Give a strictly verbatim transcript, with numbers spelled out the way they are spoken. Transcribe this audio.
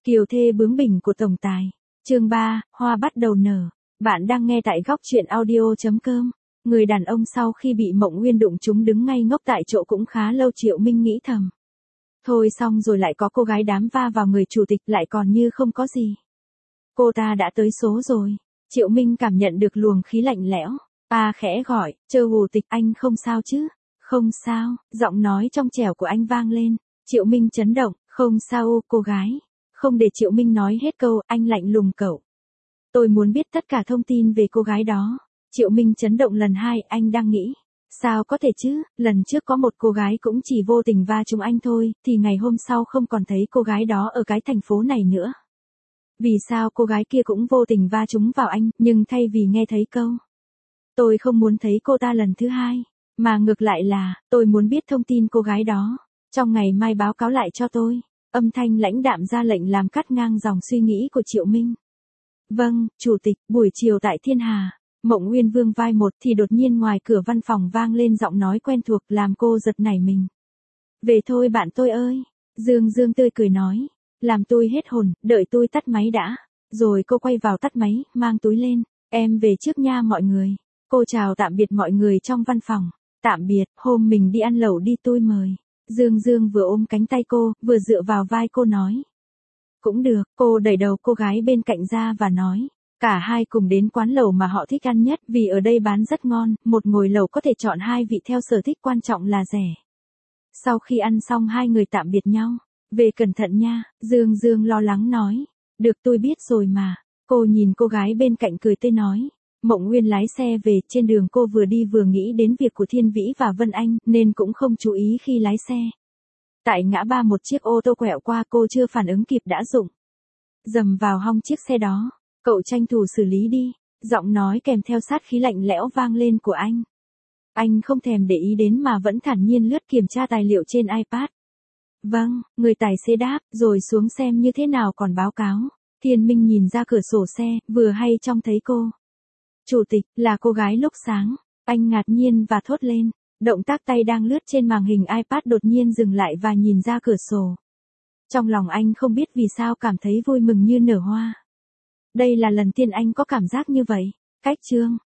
Kiều thê bướng bỉnh của tổng tài. Chương ba, hoa bắt đầu nở. Bạn đang nghe tại góc truyện audio chấm com. Người đàn ông sau khi bị Mộng Uyên đụng trúng đứng ngay ngốc tại chỗ cũng khá lâu, Triệu Minh nghĩ thầm. Thôi xong rồi, lại có cô gái đám va vào người chủ tịch, lại còn như không có gì. Cô ta đã tới số rồi. Triệu Minh cảm nhận được luồng khí lạnh lẽo. A khẽ gọi, Chơ Hù Tịch, anh không sao chứ? Không sao, giọng nói trong trẻo của anh vang lên. Triệu Minh chấn động, không sao ô cô gái. Không để Triệu Minh nói hết câu, anh lạnh lùng cậu. Tôi muốn biết tất cả thông tin về cô gái đó. Triệu Minh chấn động lần hai, anh đang nghĩ. Sao có thể chứ, lần trước có một cô gái cũng chỉ vô tình va trúng anh thôi, thì ngày hôm sau không còn thấy cô gái đó ở cái thành phố này nữa. Vì sao cô gái kia cũng vô tình va trúng vào anh, nhưng thay vì nghe thấy câu tôi không muốn thấy cô ta lần thứ hai, mà ngược lại là, tôi muốn biết thông tin cô gái đó. Trong ngày mai báo cáo lại cho tôi. Âm thanh lãnh đạm ra lệnh làm cắt ngang dòng suy nghĩ của Triệu Minh. Vâng, chủ tịch, buổi chiều tại Thiên Hà. Mộng Uyên vương vai một thì đột nhiên ngoài cửa văn phòng vang lên giọng nói quen thuộc làm cô giật nảy mình. Về thôi bạn tôi ơi. Dương Dương tươi cười nói. Làm tôi hết hồn, đợi tôi tắt máy đã. Rồi cô quay vào tắt máy, mang túi lên. Em về trước nha mọi người. Cô chào tạm biệt mọi người trong văn phòng. Tạm biệt, hôm mình đi ăn lẩu đi tôi mời. Dương Dương vừa ôm cánh tay cô, vừa dựa vào vai cô nói. Cũng được, cô đẩy đầu cô gái bên cạnh ra và nói. Cả hai cùng đến quán lẩu mà họ thích ăn nhất, vì ở đây bán rất ngon, một ngồi lẩu có thể chọn hai vị theo sở thích, quan trọng là rẻ. Sau khi ăn xong hai người tạm biệt nhau. Về cẩn thận nha, Dương Dương lo lắng nói. Được tôi biết rồi mà. Cô nhìn cô gái bên cạnh cười tươi nói. Mộng Uyên lái xe về, trên đường cô vừa đi vừa nghĩ đến việc của Thiên Vĩ và Vân Anh, nên cũng không chú ý khi lái xe. Tại ngã ba một chiếc ô tô quẹo qua, cô chưa phản ứng kịp đã rụng dầm vào hông chiếc xe đó. Cậu tranh thủ xử lý đi. Giọng nói kèm theo sát khí lạnh lẽo vang lên của anh. Anh không thèm để ý đến mà vẫn thản nhiên lướt kiểm tra tài liệu trên iPad. Vâng, người tài xế đáp, rồi xuống xem như thế nào còn báo cáo. Thiên Minh nhìn ra cửa sổ xe, vừa hay trông thấy cô. Chủ tịch, là cô gái lúc sáng. Anh ngạc nhiên và thốt lên. Động tác tay đang lướt trên màn hình iPad đột nhiên dừng lại và nhìn ra cửa sổ. Trong lòng anh không biết vì sao cảm thấy vui mừng như nở hoa. Đây là lần tiên anh có cảm giác như vậy. Cách chương.